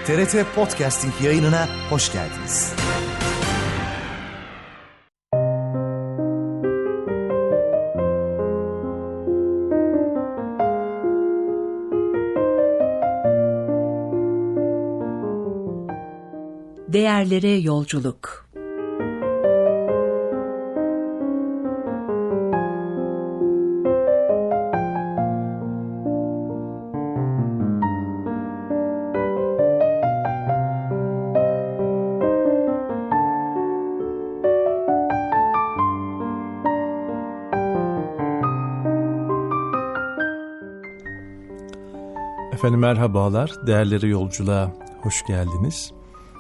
TRT Podcasting yayınına hoş geldiniz. Değerlere yolculuk. Efendim merhabalar, değerlere yolculuğa hoş geldiniz.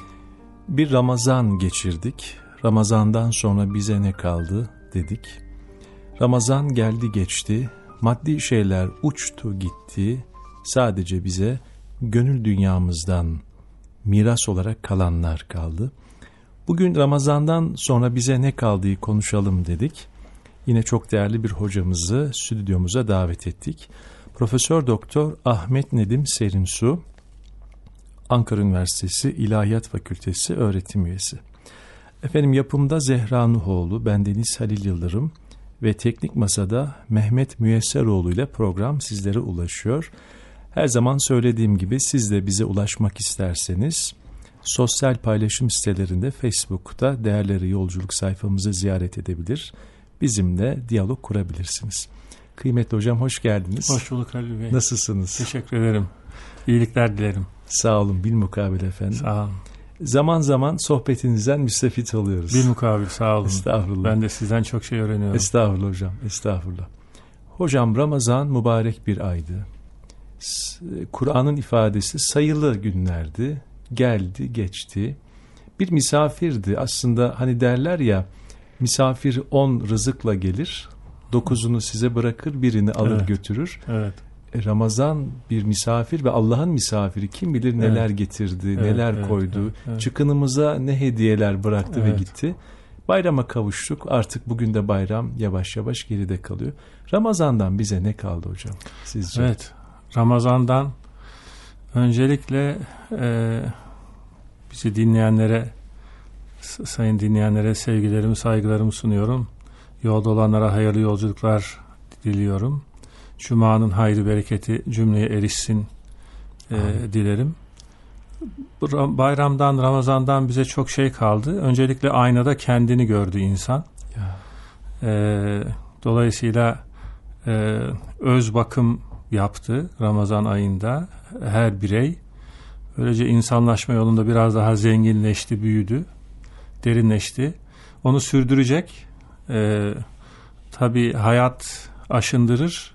Bir Ramazan geçirdik. Ramazandan sonra bize ne kaldı dedik. Ramazan geldi geçti, maddi şeyler uçtu gitti. Sadece bize gönül dünyamızdan miras olarak kalanlar kaldı. Bugün Ramazandan sonra bize ne kaldığı konuşalım dedik. Yine çok değerli bir hocamızı stüdyomuza davet ettik. Profesör Doktor Ahmet Nedim Serinsu, Ankara Üniversitesi İlahiyat Fakültesi öğretim üyesi. Efendim yapımda Zehra Nuhoğlu, bendeniz Halil Yıldırım ve teknik masada Mehmet Müyesseroğlu ile program sizlere ulaşıyor. Her zaman söylediğim gibi siz de bize ulaşmak isterseniz sosyal paylaşım sitelerinde Facebook'ta Değerleri Yolculuk sayfamızı ziyaret edebilir, bizimle diyalog kurabilirsiniz. Kıymetli hocam hoş geldiniz. Hoş bulduk Halil Bey. Nasılsınız? Teşekkür ederim. İyilikler dilerim. Sağ olun, bilmukabele efendim. Sağ olun. Zaman zaman sohbetinizden müstefit oluyoruz. Bilmukabele sağ olun. Estağfurullah. Ben de sizden çok şey öğreniyorum. Estağfurullah hocam, estağfurullah. Hocam Ramazan mübarek bir aydı. Kur'an'ın ifadesi sayılı günlerdi. Geldi, geçti. Bir misafirdi. Aslında hani derler ya, misafir 10 rızıkla gelir, 9'unu size bırakır, birini alır götürür. Evet. Ramazan bir misafir ve Allah'ın misafiri, kim bilir neler getirdi, neler koydu, çıkınımıza ne hediyeler bıraktı ve gitti. Bayrama kavuştuk, artık bugün de bayram yavaş yavaş geride kalıyor. Ramazan'dan bize ne kaldı hocam sizce? Evet, Ramazan'dan öncelikle bizi dinleyenlere, sayın dinleyenlere sevgilerimi, saygılarımı sunuyorum. Yolda olanlara hayırlı yolculuklar diliyorum. Cuma'nın hayrı bereketi cümleye erişsin dilerim. Bayramdan, Ramazan'dan bize çok şey kaldı. Öncelikle aynada kendini gördü insan. Dolayısıyla öz bakım yaptı Ramazan ayında her birey. Böylece insanlaşma yolunda biraz daha zenginleşti, büyüdü, derinleşti. Onu sürdürecek. Tabii hayat aşındırır.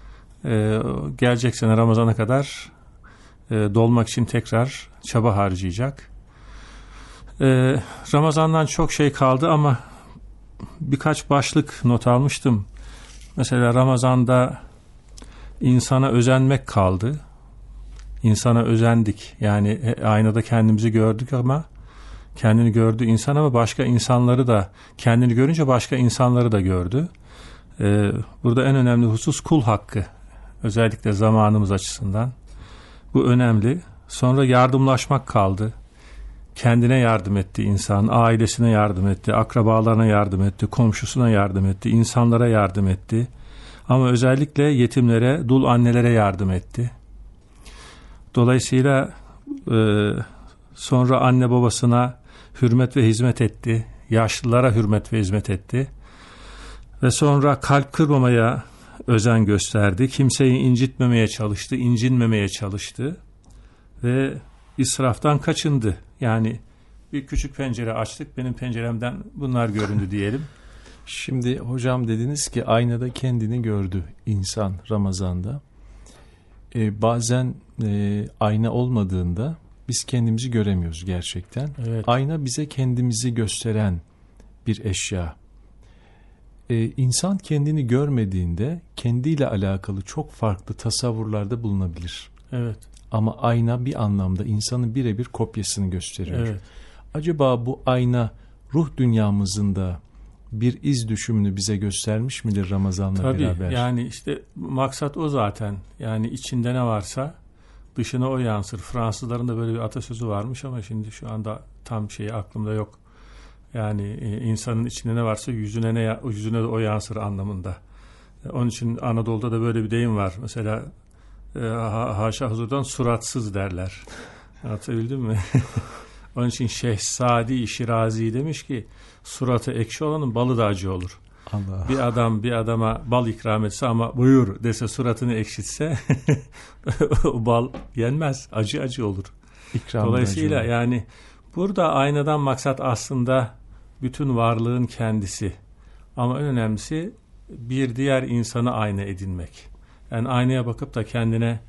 Gelecek sene Ramazan'a kadar dolmak için tekrar çaba harcayacak. Ramazan'dan çok şey kaldı ama birkaç başlık not almıştım. Mesela Ramazan'da insana özenmek kaldı. İnsana özendik. Yani aynada kendimizi gördük ama kendini gördü insan, ama başka insanları da, kendini görünce başka insanları da gördü. Burada en önemli husus kul hakkı. Özellikle zamanımız açısından. Bu önemli. Sonra yardımlaşmak kaldı. Kendine yardım etti insan, ailesine yardım etti, akrabalarına yardım etti, komşusuna yardım etti, insanlara yardım etti. Ama özellikle yetimlere, dul annelere yardım etti. Dolayısıyla sonra anne babasına hürmet ve hizmet etti. Yaşlılara hürmet ve hizmet etti. Ve sonra kalp kırmamaya özen gösterdi. Kimseyi incitmemeye çalıştı, incinmemeye çalıştı. Ve israftan kaçındı. Yani bir küçük pencere açtık, benim penceremden bunlar göründü diyelim. Şimdi hocam dediniz ki aynada kendini gördü insan Ramazan'da. Bazen ayna olmadığında biz kendimizi göremiyoruz gerçekten. Evet. Ayna bize kendimizi gösteren bir eşya. İnsan kendini görmediğinde kendiyle alakalı çok farklı tasavvurlarda bulunabilir. Evet. Ama ayna bir anlamda insanın birebir kopyasını gösteriyor. Evet. Acaba bu ayna ruh dünyamızın da bir iz düşümünü bize göstermiş midir Ramazan'la beraber? Tabii, yani işte maksat o zaten. Yani içinde ne varsa dışına o yansır. Fransızların da böyle bir atasözü varmış ama şimdi şu anda tam şeyi aklımda yok. Yani insanın içinde ne varsa yüzüne de o yansır anlamında. Onun için Anadolu'da da böyle bir deyim var. Mesela haşa huzurdan suratsız derler. Anlatabildim mi? Onun için Şehzadi Şirazi demiş ki suratı ekşi olanın balı da acı olur. Allah. Bir adama bal ikram etse ama buyur dese suratını ekşitse o bal yenmez. Acı olur. Dolayısıyla yani burada aynadan maksat aslında bütün varlığın kendisi. Ama en önemlisi bir diğer insanı ayna edinmek. Yani aynaya bakıp da kendine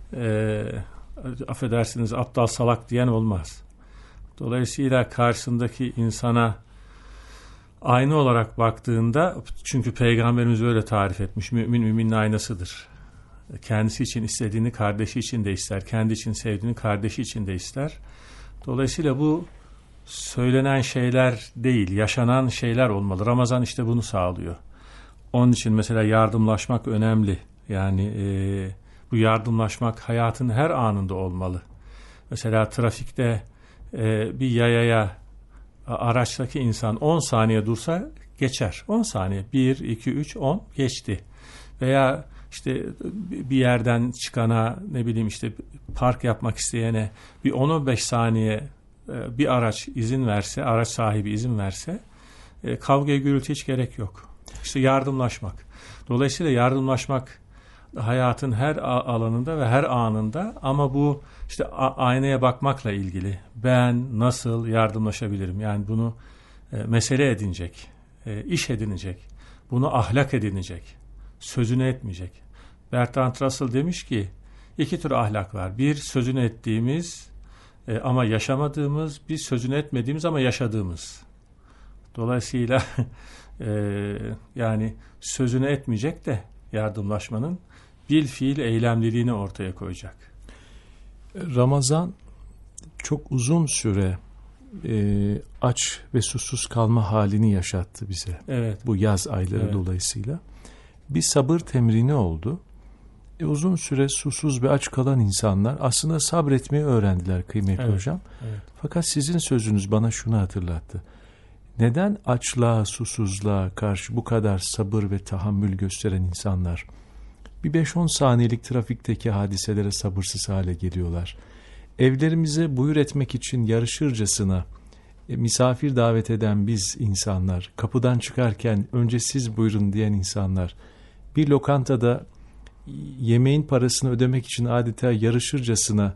affedersiniz aptal salak diyen olmaz. Dolayısıyla karşısındaki insana ayna olarak baktığında, çünkü Peygamberimiz öyle tarif etmiş, mümin müminin aynasıdır. Kendisi için istediğini kardeşi için de ister, kendi için sevdiğini kardeşi için de ister. Dolayısıyla bu söylenen şeyler değil, yaşanan şeyler olmalı. Ramazan işte bunu sağlıyor. Onun için mesela yardımlaşmak önemli. Yani bu yardımlaşmak hayatın her anında olmalı. Mesela trafikte bir yayaya araçtaki insan 10 saniye dursa geçer. 10 saniye. 1, 2, 3, 10 geçti. Veya işte bir yerden çıkana, ne bileyim işte park yapmak isteyene bir 10-15 saniye bir araç izin verse, araç sahibi izin verse kavgaya gürültü hiç gerek yok. İşte yardımlaşmak. Dolayısıyla yardımlaşmak hayatın her alanında ve her anında, ama bu işte aynaya bakmakla ilgili. Ben nasıl yardımlaşabilirim? Yani bunu mesele edinecek, iş edinecek, bunu ahlak edinecek, sözünü etmeyecek. Bertrand Russell demiş ki 2 tür ahlak var. Bir, sözünü ettiğimiz ama yaşamadığımız, bir sözünü etmediğimiz ama yaşadığımız. Dolayısıyla yani sözünü etmeyecek de yardımlaşmanın bil fiil eylemliliğini ortaya koyacak. Ramazan çok uzun süre aç ve susuz kalma halini yaşattı bize. Evet. Bu yaz ayları dolayısıyla. Bir sabır temrini oldu. Uzun süre susuz ve aç kalan insanlar aslında sabretmeyi öğrendiler kıymetli hocam. Evet. Fakat sizin sözünüz bana şunu hatırlattı. Neden açlığa, susuzluğa karşı bu kadar sabır ve tahammül gösteren insanlar bir 5-10 saniyelik trafikteki hadiselere sabırsız hale geliyorlar? Evlerimize buyur etmek için yarışırcasına misafir davet eden biz insanlar, kapıdan çıkarken önce siz buyurun diyen insanlar, bir lokantada yemeğin parasını ödemek için adeta yarışırcasına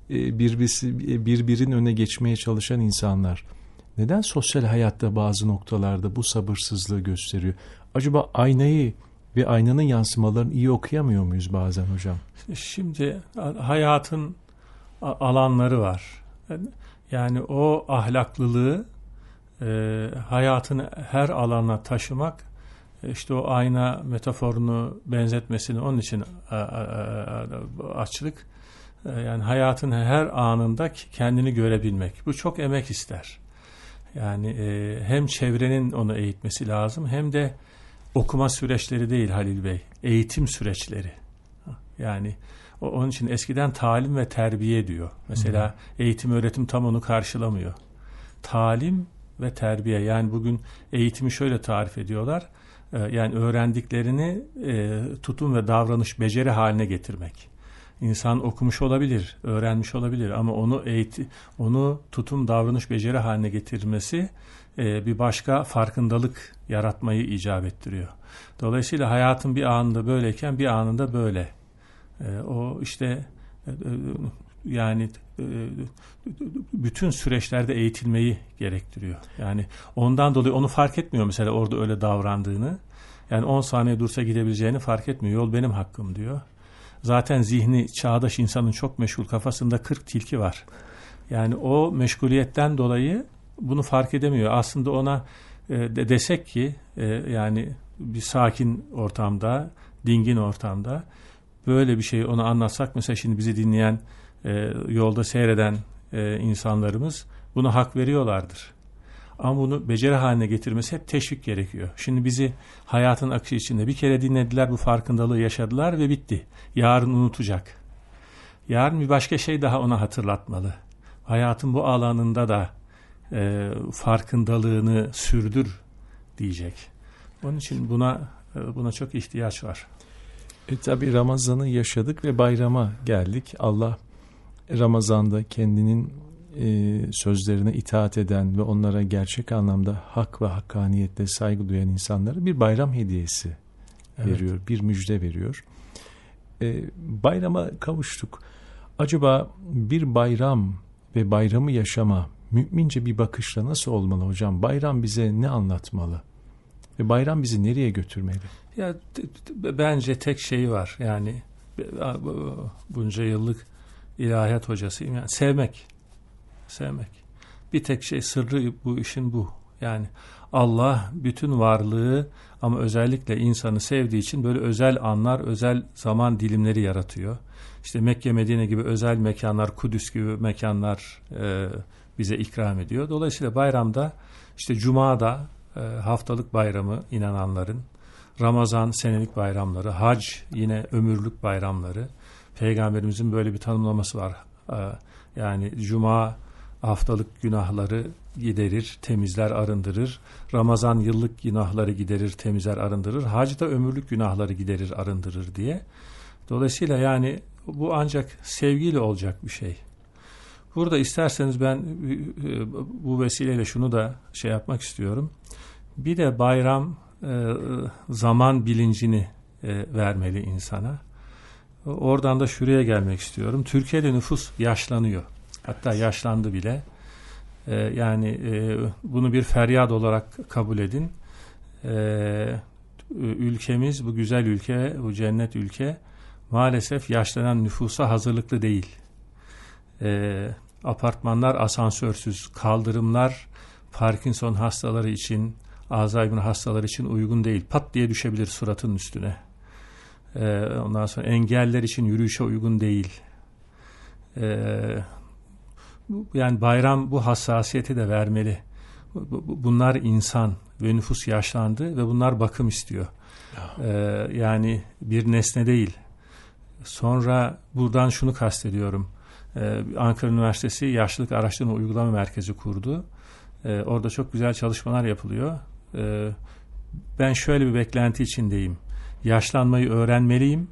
birbirinin önüne geçmeye çalışan insanlar neden sosyal hayatta bazı noktalarda bu sabırsızlığı gösteriyor? Acaba aynayı ve aynanın yansımalarını iyi okuyamıyor muyuz bazen hocam? Şimdi hayatın alanları var. Yani o ahlaklılığı hayatın her alanına taşımak, işte o ayna metaforunu benzetmesini onun için açlık. Yani hayatın her anında kendini görebilmek. Bu çok emek ister. Yani hem çevrenin onu eğitmesi lazım, hem de okuma süreçleri değil Halil Bey, eğitim süreçleri. Yani onun için eskiden talim ve terbiye diyor. Mesela eğitim öğretim tam onu karşılamıyor. Talim ve terbiye, yani bugün eğitimi şöyle tarif ediyorlar. Yani öğrendiklerini tutum ve davranış beceri haline getirmek. İnsan okumuş olabilir, öğrenmiş olabilir ama onu tutum, davranış, beceri haline getirmesi bir başka farkındalık yaratmayı icap ettiriyor. Dolayısıyla hayatın bir anında böyleyken bir anında böyle. O işte yani bütün süreçlerde eğitilmeyi gerektiriyor. Yani ondan dolayı onu fark etmiyor mesela orada öyle davrandığını. Yani 10 saniye dursa gidebileceğini fark etmiyor. Yol benim hakkım diyor. Zaten zihni çağdaş insanın çok meşgul, kafasında 40 tilki var. Yani o meşguliyetten dolayı bunu fark edemiyor. Aslında ona desek ki yani bir sakin ortamda, dingin ortamda böyle bir şeyi ona anlatsak, mesela şimdi bizi dinleyen, yolda seyreden insanlarımız buna hak veriyorlardır. Ama bunu beceri haline getirmesi hep teşvik gerekiyor. Şimdi bizi hayatın akışı içinde bir kere dinlediler, bu farkındalığı yaşadılar ve bitti. Yarın unutacak. yarın bir başka şey daha ona hatırlatmalı. Hayatın bu alanında da farkındalığını sürdür diyecek. Onun için buna çok ihtiyaç var. Tabii Ramazan'ı yaşadık ve bayrama geldik. Allah Ramazan'da kendinin sözlerine itaat eden ve onlara gerçek anlamda hak ve hakkaniyetle saygı duyan insanlara bir bayram hediyesi veriyor, bir müjde veriyor. Bayrama kavuştuk. Acaba bir bayram ve bayramı yaşama mümince bir bakışla nasıl olmalı hocam? Bayram bize ne anlatmalı? Ve bayram bizi nereye götürmeli? Ya bence tek şeyi var. Yani bunca yıllık ilahiyat hocasıyım. Yani sevmek. Bir tek şey, sırrı bu işin bu. Yani Allah bütün varlığı ama özellikle insanı sevdiği için böyle özel anlar, özel zaman dilimleri yaratıyor. İşte Mekke, Medine gibi özel mekanlar, Kudüs gibi mekanlar bize ikram ediyor. Dolayısıyla bayramda, işte Cuma'da haftalık bayramı inananların, Ramazan senelik bayramları, Hac yine ömürlük bayramları. Peygamberimizin böyle bir tanımlaması var. Yani Cuma haftalık günahları giderir, temizler, arındırır. Ramazan yıllık günahları giderir, temizler, arındırır. Hac da ömürlük günahları giderir, arındırır diye. Dolayısıyla yani bu ancak sevgiyle olacak bir şey. Burada isterseniz ben bu vesileyle şunu da yapmak istiyorum. Bir de bayram zaman bilincini vermeli insana. Oradan da şuraya gelmek istiyorum. Türkiye'de nüfus yaşlanıyor. Hatta yaşlandı bile. Yani bunu bir feryat olarak kabul edin. Ülkemiz, bu güzel ülke, bu cennet ülke maalesef yaşlanan nüfusa hazırlıklı değil. Apartmanlar asansörsüz, kaldırımlar Parkinson hastaları için, Alzheimer hastaları için uygun değil. Pat diye düşebilir suratının üstüne. Ondan sonra engeller için yürüyüşe uygun değil. Yani bayram bu hassasiyeti de vermeli. Bunlar insan ve nüfus yaşlandı ve bunlar bakım istiyor. Yani bir nesne değil. Sonra buradan şunu kastediyorum. Ankara Üniversitesi Yaşlılık Araştırma Uygulama Merkezi kurdu. Orada çok güzel çalışmalar yapılıyor. Ben şöyle bir beklenti içindeyim. Yaşlanmayı öğrenmeliyim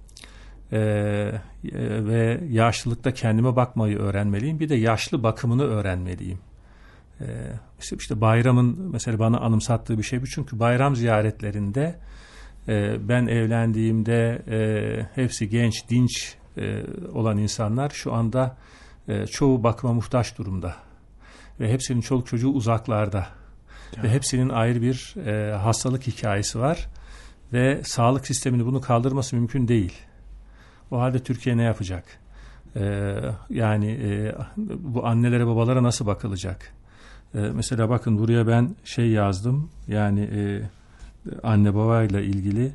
ve yaşlılıkta kendime bakmayı öğrenmeliyim. Bir de yaşlı bakımını öğrenmeliyim. İşte bayramın mesela bana anımsattığı bir şey bu. Çünkü bayram ziyaretlerinde ben evlendiğimde hepsi genç, dinç olan insanlar şu anda çoğu bakıma muhtaç durumda. Ve hepsinin çoluk çocuğu uzaklarda. Ya. Ve hepsinin ayrı bir hastalık hikayesi var. Ve sağlık sistemini bunu kaldırması mümkün değil. O halde Türkiye ne yapacak? Yani bu annelere, babalara nasıl bakılacak? Mesela bakın buraya ben yazdım. Yani anne babayla ilgili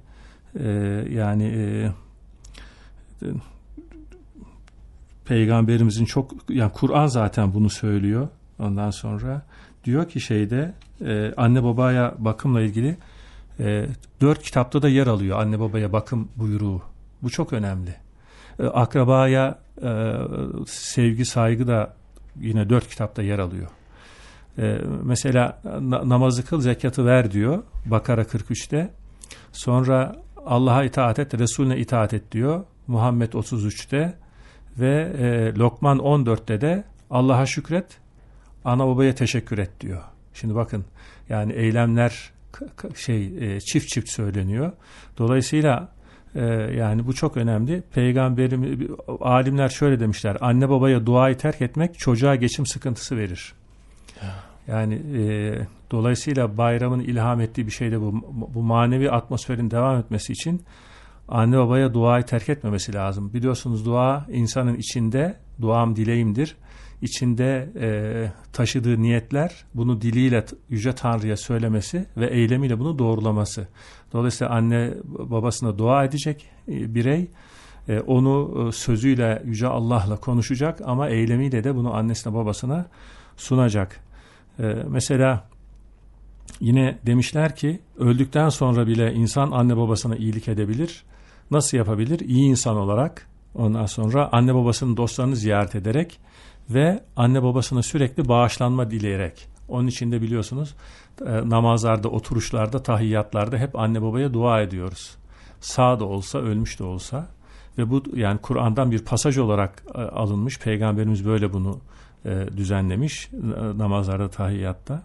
Peygamberimizin yani Kur'an zaten bunu söylüyor. Ondan sonra diyor ki anne babaya bakımla ilgili 4 kitapta da yer alıyor anne babaya bakım buyruğu. Bu çok önemli. Akrabaya sevgi, saygı da yine 4 kitapta yer alıyor. Mesela namazı kıl, zekatı ver diyor Bakara 43'te. Sonra Allah'a itaat et, Resulüne itaat et diyor Muhammed 33'te ve Lokman 14'te de Allah'a şükret, ana babaya teşekkür et diyor. Şimdi bakın yani eylemler çift çift söyleniyor. Dolayısıyla yani bu çok önemli. Alimler şöyle demişler: anne babaya duayı terk etmek çocuğa geçim sıkıntısı verir. Yani dolayısıyla bayramın ilham ettiği bir şey de bu manevi atmosferin devam etmesi için anne babaya duayı terk etmemesi lazım. Biliyorsunuz dua insanın içinde, duam dileğimdir, içinde taşıdığı niyetler, bunu diliyle Yüce Tanrı'ya söylemesi ve eylemiyle bunu doğrulaması. Dolayısıyla anne babasına dua edecek birey, onu sözüyle Yüce Allah'la konuşacak ama eylemiyle de bunu annesine babasına sunacak. Mesela yine demişler ki öldükten sonra bile insan anne babasına iyilik edebilir. Nasıl yapabilir? İyi insan olarak Ondan sonra anne babasının dostlarını ziyaret ederek ve anne babasına sürekli bağışlanma dileyerek. Onun için de biliyorsunuz namazlarda, oturuşlarda, tahiyyatlarda hep anne babaya dua ediyoruz. Sağ da olsa, ölmüş de olsa. Ve bu yani Kur'an'dan bir pasaj olarak alınmış. Peygamberimiz böyle bunu düzenlemiş namazlarda, tahiyyatta.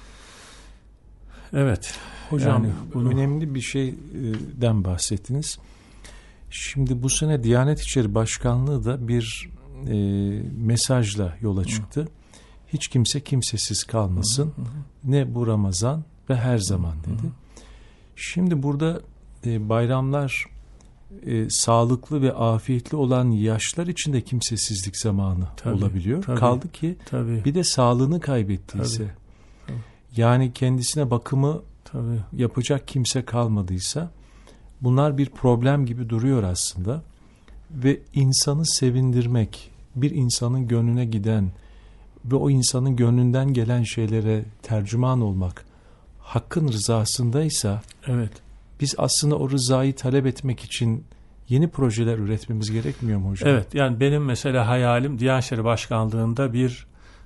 Evet. Hocam yani önemli bir şeyden bahsettiniz. Şimdi bu sene Diyanet İşleri Başkanlığı da bir mesajla yola çıktı. Hiç kimse kimsesiz kalmasın. Ne bu Ramazan ve her zaman dedi. Şimdi burada bayramlar sağlıklı ve afiyetli olan yaşlar için de kimsesizlik zamanı olabiliyor. Tabii, kaldı ki bir de sağlığını kaybettiyse, yani kendisine bakımı yapacak kimse kalmadıysa, bunlar bir problem gibi duruyor aslında. Ve insanı sevindirmek, bir insanın gönlüne giden ve o insanın gönlünden gelen şeylere tercüman olmak Hakk'ın rızasındaysa, biz aslında o rızayı talep etmek için yeni projeler üretmemiz gerekmiyor mu hocam? Evet, yani benim mesela hayalim Diyanet İşleri Başkanlığı'nda bir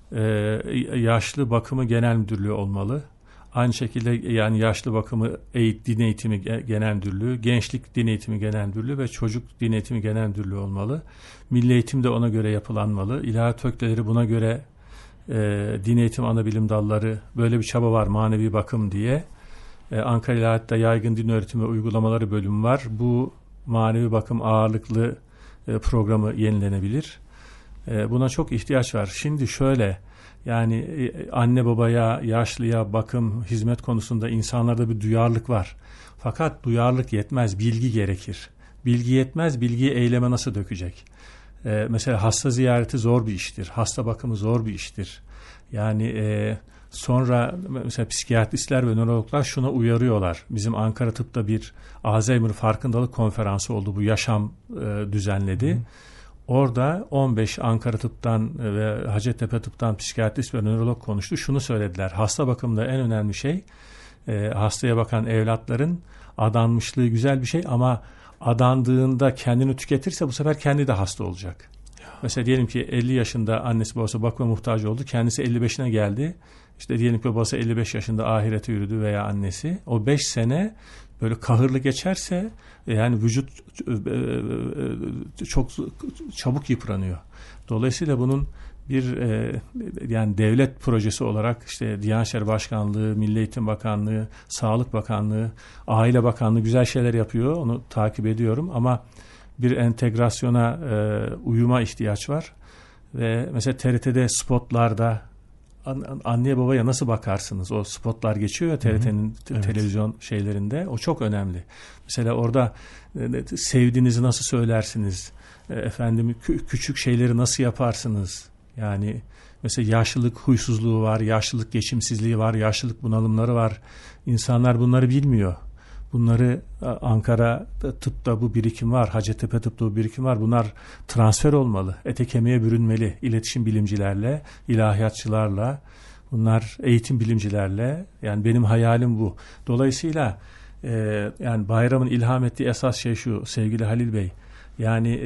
yaşlı bakımı genel müdürlüğü olmalı. Aynı şekilde yani yaşlı bakımı din eğitimi genel müdürlüğü, gençlik din eğitimi genel müdürlüğü ve çocuk din eğitimi genel müdürlüğü olmalı. Milli eğitim de ona göre yapılanmalı. İlahiyat fakülteleri buna göre din eğitim ana bilim dalları, böyle bir çaba var, manevi bakım diye. Ankara İlahiyat'ta yaygın din öğretimi ve uygulamaları bölümü var. Bu manevi bakım ağırlıklı programı yenilenebilir. Buna çok ihtiyaç var. Şimdi şöyle, yani anne babaya, yaşlıya bakım, hizmet konusunda insanlarda bir duyarlılık var. Fakat duyarlılık yetmez, bilgi gerekir. Bilgi yetmez, bilgiyi eyleme nasıl dökecek? Mesela hasta ziyareti zor bir iştir. Hasta bakımı zor bir iştir. Yani sonra mesela psikiyatristler ve nörologlar şuna uyarıyorlar. Bizim Ankara Tıp'ta bir Alzheimer farkındalık konferansı oldu. Bu yaşam düzenledi. Orada 15 Ankara Tıp'tan ve Hacettepe Tıp'tan psikiyatrist ve nörolog konuştu. Şunu söylediler. Hasta bakımında en önemli şey hastaya bakan evlatların adanmışlığı güzel bir şey ama adandığında kendini tüketirse bu sefer kendi de hasta olacak. Mesela diyelim ki 50 yaşında annesi babası bakıma muhtaç oldu. Kendisi 55'ine geldi. İşte diyelim ki babası 55 yaşında ahirete yürüdü veya annesi. O 5 sene böyle kahırlı geçerse yani vücut çok çabuk yıpranıyor. Dolayısıyla bunun bir yani devlet projesi olarak işte Diyanet İşleri Başkanlığı, Milli Eğitim Bakanlığı, Sağlık Bakanlığı, Aile Bakanlığı güzel şeyler yapıyor. Onu takip ediyorum ama bir entegrasyona uyuma ihtiyaç var. Ve mesela TRT'de spotlarda anneye babaya nasıl bakarsınız? O spotlar geçiyor ya TRT'nin televizyon şeylerinde. O çok önemli. Mesela orada sevdiğinizi nasıl söylersiniz? Efendim küçük şeyleri nasıl yaparsınız? Yani mesela yaşlılık huysuzluğu var, yaşlılık geçimsizliği var, yaşlılık bunalımları var. İnsanlar bunları bilmiyor. Bunları Ankara Tıp'ta bu birikim var, Hacettepe Tıp'ta bu birikim var. Bunlar transfer olmalı, ete kemiğe bürünmeli. İletişim bilimcilerle, ilahiyatçılarla, bunlar eğitim bilimcilerle. Yani benim hayalim bu. Dolayısıyla yani bayramın ilham ettiği esas şey şu sevgili Halil Bey. Yani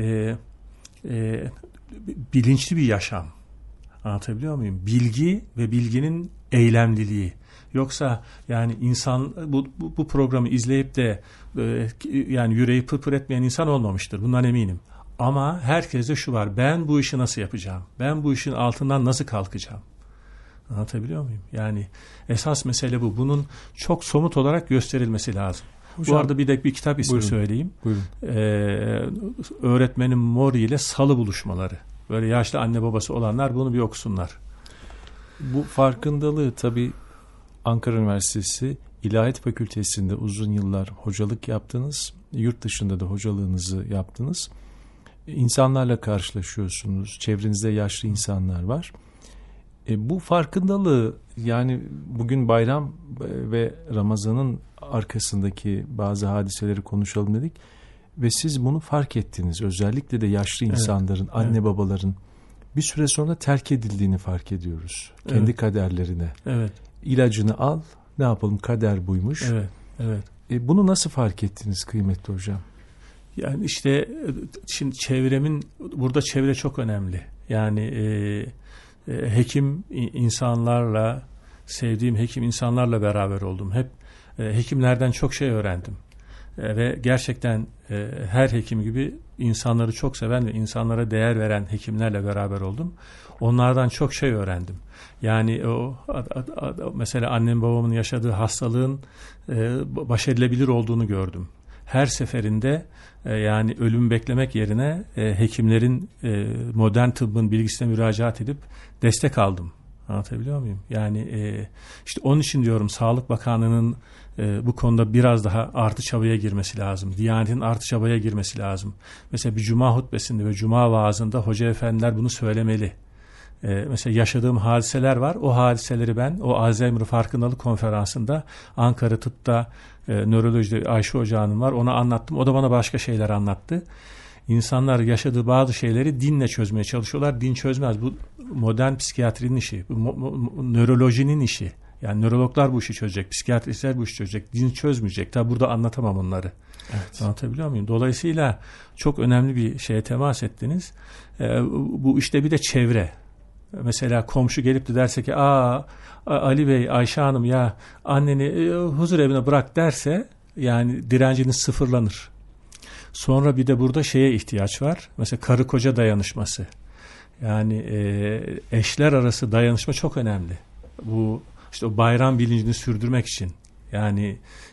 bilinçli bir yaşam. Anlatabiliyor muyum? Bilgi ve bilginin eylemliliği. Yoksa yani insan bu programı izleyip de yani yüreği pırpır etmeyen insan olmamıştır. Bundan eminim. Ama herkeste şu var. Ben bu işi nasıl yapacağım? Ben bu işin altından nasıl kalkacağım? Anlatabiliyor muyum? Yani esas mesele bu. Bunun çok somut olarak gösterilmesi lazım. Hocam, bu arada bir kitap ismi söyleyeyim. Buyurun. Öğretmenim Mori ile Salı buluşmaları. Böyle yaşlı anne babası olanlar bunu bir okusunlar. Bu farkındalığı tabii Ankara Üniversitesi İlahiyat Fakültesi'nde uzun yıllar hocalık yaptınız. Yurt dışında da hocalığınızı yaptınız. İnsanlarla karşılaşıyorsunuz. Çevrenizde yaşlı insanlar var. Bu farkındalığı yani bugün bayram ve Ramazan'ın arkasındaki bazı hadiseleri konuşalım dedik. Ve siz bunu fark ettiniz. Özellikle de yaşlı insanların, anne babaların bir süre sonra terk edildiğini fark ediyoruz. Kendi kaderlerine. Evet. İlacını al, ne yapalım, kader buymuş. Evet. Bunu nasıl fark ettiniz kıymetli hocam? Yani işte şimdi burada çevre çok önemli. Yani hekim insanlarla, sevdiğim hekim insanlarla beraber oldum. Hep hekimlerden çok şey öğrendim. Ve gerçekten her hekim gibi insanları çok seven ve insanlara değer veren hekimlerle beraber oldum. Onlardan çok şey öğrendim. Yani mesela annem babamın yaşadığı hastalığın baş edilebilir olduğunu gördüm. Her seferinde yani ölüm beklemek yerine hekimlerin modern tıbbın bilgisine müracaat edip destek aldım. Anlatabiliyor muyum? Yani işte onun için diyorum Sağlık Bakanlığı'nın bu konuda biraz daha artı çabaya girmesi lazım. Diyanet'in artı çabaya girmesi lazım. Mesela bir cuma hutbesinde ve cuma vaazında hoca efendiler bunu söylemeli. Mesela yaşadığım hadiseler var. O hadiseleri ben o Alzheimer farkındalık konferansında Ankara Tıp'ta nörolojide Ayşe Hoca Hanım var. Ona anlattım. O da bana başka şeyler anlattı. İnsanlar yaşadığı bazı şeyleri dinle çözmeye çalışıyorlar. Din çözmez. Bu modern psikiyatrinin işi. Bu nörolojinin işi. Yani nörologlar bu işi çözecek. Psikiyatristler bu işi çözecek. Din çözmeyecek. Tabi burada anlatamam onları. Evet. Anlatabiliyor muyum? Dolayısıyla çok önemli bir şeye temas ettiniz. Bu işte bir de çevre. Mesela komşu gelip de derse ki Ali Bey, Ayşe Hanım ya anneni huzur evine bırak derse yani direnciniz sıfırlanır. Sonra bir de burada şeye ihtiyaç var. Mesela karı koca dayanışması. Yani eşler arası dayanışma çok önemli. Bu işte o bayram bilincini sürdürmek için. Yani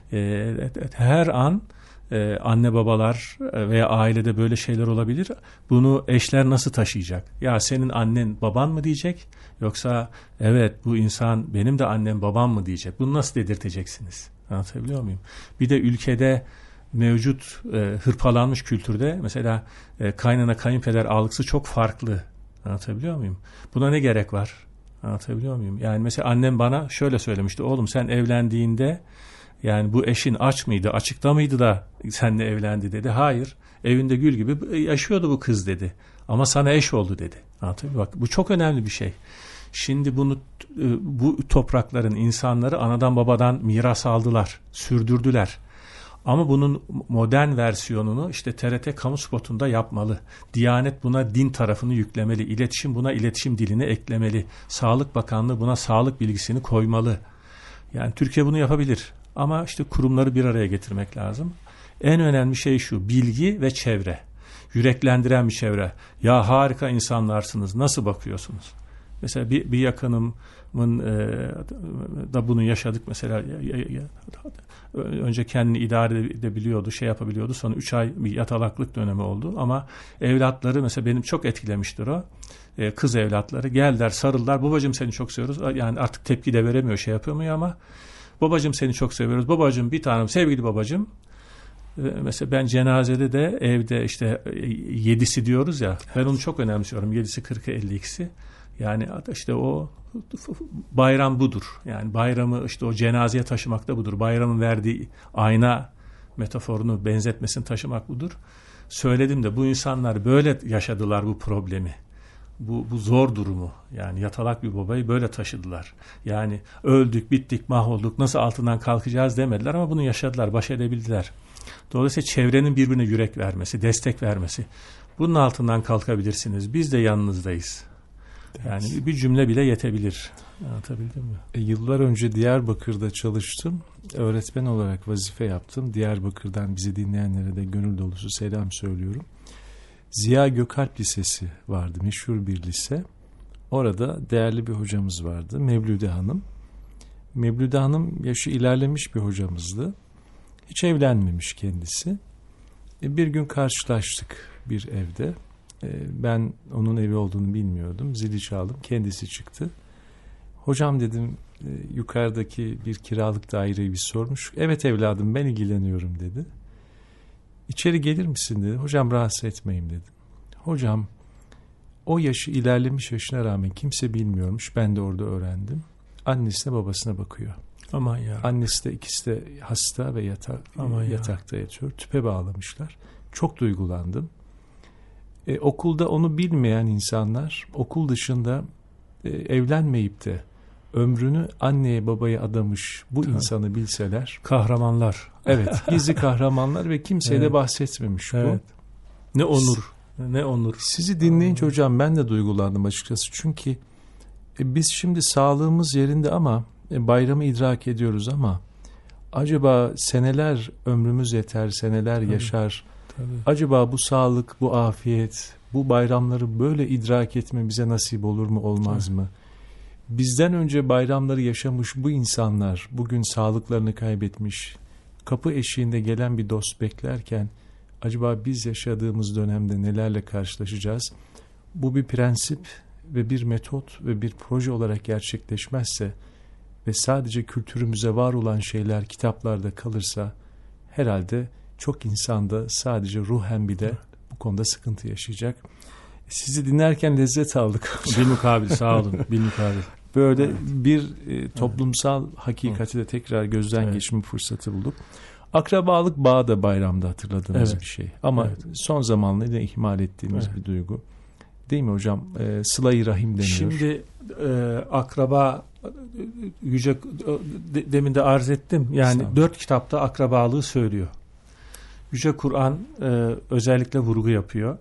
her an anne babalar veya ailede böyle şeyler olabilir. Bunu eşler nasıl taşıyacak? Ya senin annen baban mı diyecek? Yoksa evet bu insan benim de annem babam mı diyecek? Bunu nasıl dedirteceksiniz? Anlatabiliyor muyum? Bir de ülkede mevcut hırpalanmış kültürde mesela kaynana kayınpeder algısı çok farklı. Anlatabiliyor muyum? Buna ne gerek var? Anlatabiliyor muyum? Yani mesela annem bana şöyle söylemişti. Oğlum sen evlendiğinde yani bu eşin aç mıydı, açıkta mıydı da seninle evlendi dedi. Hayır, evinde gül gibi yaşıyordu bu kız dedi. Ama sana eş oldu dedi. Anlatabiliyor muyum? Bak bu çok önemli bir şey. Şimdi bu toprakların insanları anadan babadan miras aldılar, sürdürdüler. Ama bunun modern versiyonunu işte TRT kamu spotunda yapmalı. Diyanet buna din tarafını yüklemeli. İletişim buna iletişim dilini eklemeli. Sağlık Bakanlığı buna sağlık bilgisini koymalı. Yani Türkiye bunu yapabilir. Ama işte kurumları bir araya getirmek lazım. En önemli şey şu: bilgi ve çevre. Yüreklendiren bir çevre. Ya harika insanlarsınız. Nasıl bakıyorsunuz? Mesela bir yakınımın da bunu yaşadık mesela. Önce kendini idare edebiliyordu, şey yapabiliyordu. Sonra 3 ay bir yatalaklık dönemi oldu. Ama evlatları mesela benim çok etkilemiştir o. Kız evlatları geldiler, sarıldılar. Babacığım seni çok seviyoruz. Yani artık tepki de veremiyor, şey yapamıyor ama babacığım seni çok seviyoruz. Babacığım bir tanem, sevgili babacığım. Mesela ben cenazede de evde işte 7'si diyoruz ya. Ben onu çok önemsiyorum. 7'si 40'ı 52'si. Yani işte o bayram budur. Yani bayramı işte o cenazeye taşımak da budur. Bayramın verdiği ayna metaforunu, benzetmesini taşımak budur. Söyledim de bu insanlar böyle yaşadılar bu problemi. Bu zor durumu. Yani yatalak bir babayı böyle taşıdılar. Yani öldük, bittik, mahvolduk, nasıl altından kalkacağız demediler ama bunu yaşadılar, baş edebildiler. Dolayısıyla çevrenin birbirine yürek vermesi, destek vermesi. Bunun altından kalkabilirsiniz. Biz de yanınızdayız. Yani bir cümle bile yetebilir. Anlatabildim mi? Yıllar önce Diyarbakır'da çalıştım. Öğretmen olarak vazife yaptım. Diyarbakır'dan bizi dinleyenlere de gönül dolusu selam söylüyorum. Ziya Gökalp Lisesi vardı. Meşhur bir lise. Orada değerli bir hocamız vardı. Mevlüde Hanım. Mevlüde Hanım yaşı ilerlemiş bir hocamızdı. Hiç evlenmemiş kendisi. Bir gün karşılaştık bir evde. Ben onun evi olduğunu bilmiyordum. Zili çaldım. Kendisi çıktı. Hocam dedim, yukarıdaki bir kiralık daireyi bir sormuş. Evet evladım ben ilgileniyorum dedi. İçeri gelir misin dedi. Hocam rahatsız etmeyeyim dedim. Hocam o yaşı ilerlemiş yaşına rağmen kimse bilmiyormuş. Ben de orada öğrendim. Annesine babasına bakıyor. Aman ya. Annesi de ikisi de hasta ve yatakta yatıyor. Tüpe bağlamışlar. Çok duygulandım. Okulda onu bilmeyen insanlar okul dışında evlenmeyip de ömrünü anneye babaya adamış bu insanı bilseler. Kahramanlar. Evet, gizli kahramanlar ve kimseye de bahsetmemiş bu. Evet. Ne onur. Ne onur. Sizi dinleyince hocam ben de duygulandım açıkçası. Çünkü biz şimdi sağlığımız yerinde ama bayramı idrak ediyoruz ama acaba seneler ömrümüz yeter, seneler yaşar. Tabii. Acaba bu sağlık, bu afiyet, bu bayramları böyle idrak etme bize nasip olur mu, olmaz mı? Bizden önce bayramları yaşamış bu insanlar bugün sağlıklarını kaybetmiş, kapı eşiğinde gelen bir dost beklerken acaba biz yaşadığımız dönemde nelerle karşılaşacağız? Bu bir prensip ve bir metot ve bir proje olarak gerçekleşmezse ve sadece kültürümüze var olan şeyler kitaplarda kalırsa herhalde çok insanda sadece ruhen bile bu konuda sıkıntı yaşayacak. Sizi dinlerken lezzet aldık. Bilmukabil, sağ olun. Bilmukabil. Böyle bir toplumsal hakikati de tekrar gözden geçirme fırsatı bulduk. Akrabalık bağı da bayramda hatırladığımız bir şey. Ama son zamanlarda ihmal ettiğimiz bir duygu. Değil mi hocam? Sıla-i Rahim deniyor. Şimdi akraba yüce demin de arz ettim. Yani 4 kitapta akrabalığı söylüyor. Yüce Kur'an özellikle vurgu yapıyor.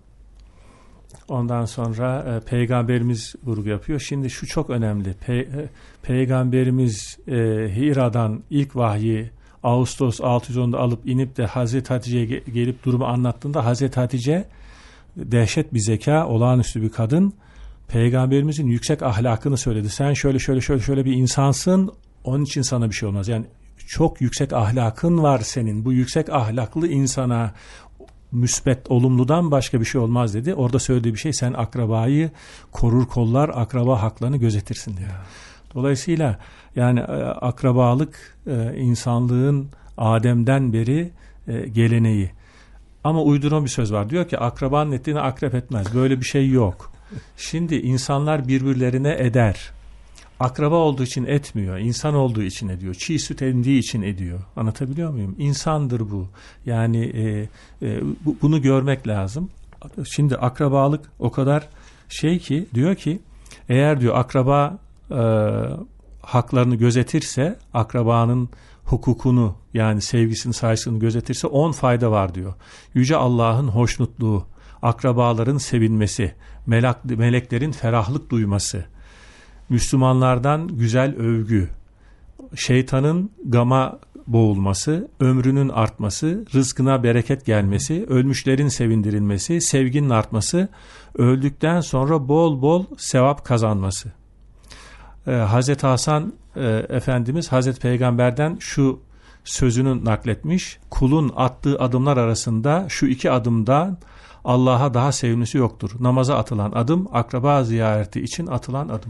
Ondan sonra Peygamberimiz vurgu yapıyor. Şimdi şu çok önemli. Peygamberimiz Hira'dan ilk vahyi Ağustos 610'da alıp inip de Hazreti Hatice'ye gelip durumu anlattığında Hazreti Hatice dehşet bir zeka, olağanüstü bir kadın. Peygamberimizin yüksek ahlakını söyledi. Sen şöyle bir insansın. Onun için sana bir şey olmaz. Yani çok yüksek ahlakın var senin. Bu yüksek ahlaklı insana müsbet, olumludan başka bir şey olmaz dedi. Orada söylediği bir şey, sen akrabayı korur kollar, akraba haklarını gözetirsin diyor. Dolayısıyla yani akrabalık insanlığın Adem'den beri geleneği. Ama uydurma bir söz var. Diyor ki akrabanın ettiğini akrep etmez. Böyle bir şey yok. Şimdi insanlar birbirlerine eder. Akraba olduğu için etmiyor. İnsan olduğu için ediyor. Çiğ süt emdiği için ediyor. Anlatabiliyor muyum? İnsandır bu. Yani bunu görmek lazım. Şimdi akrabalık o kadar şey ki, diyor ki eğer diyor akraba haklarını gözetirse, akrabanın hukukunu yani sevgisini, saygısını gözetirse 10 fayda var diyor. Yüce Allah'ın hoşnutluğu, akrabaların sevinmesi, meleklerin ferahlık duyması, Müslümanlardan güzel övgü, şeytanın gama boğulması, ömrünün artması, rızkına bereket gelmesi, ölmüşlerin sevindirilmesi, sevginin artması, öldükten sonra bol bol sevap kazanması. Hazreti Hasan Efendimiz Hazreti Peygamber'den şu sözünü nakletmiş: kulun attığı adımlar arasında şu 2 adımdan Allah'a daha sevimlisi yoktur. Namaza atılan adım, akraba ziyareti için atılan adım.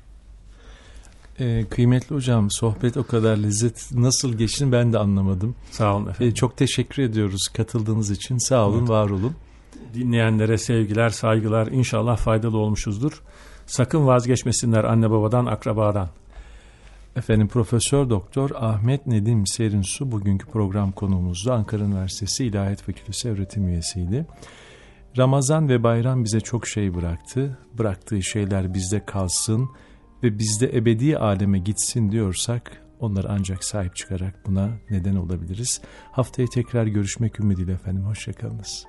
Kıymetli hocam, sohbet o kadar lezzet nasıl geçti ben de anlamadım. Sağ olun efendim. Çok teşekkür ediyoruz katıldığınız için. Sağ olun, var olun. Dinleyenlere sevgiler, saygılar. İnşallah faydalı olmuşuzdur. Sakın vazgeçmesinler anne babadan, akrabadan. Efendim, Profesör Doktor Ahmet Nedim Serinsu bugünkü program konuğumuzdu. Ankara Üniversitesi İlahiyat Fakültesi öğretim üyesiydi. Ramazan ve bayram bize çok şey bıraktı. Bıraktığı şeyler bizde kalsın ve bizde ebedi aleme gitsin diyorsak onları ancak sahip çıkarak buna neden olabiliriz. Haftaya tekrar görüşmek ümidiyle efendim. Hoşçakalınız.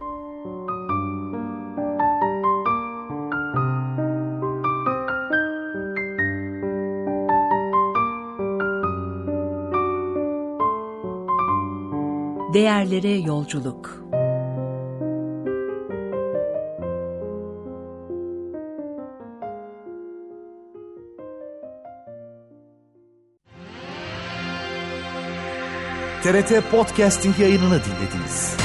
Değerlere yolculuk. TRT Podcasting yayınını dinlediniz.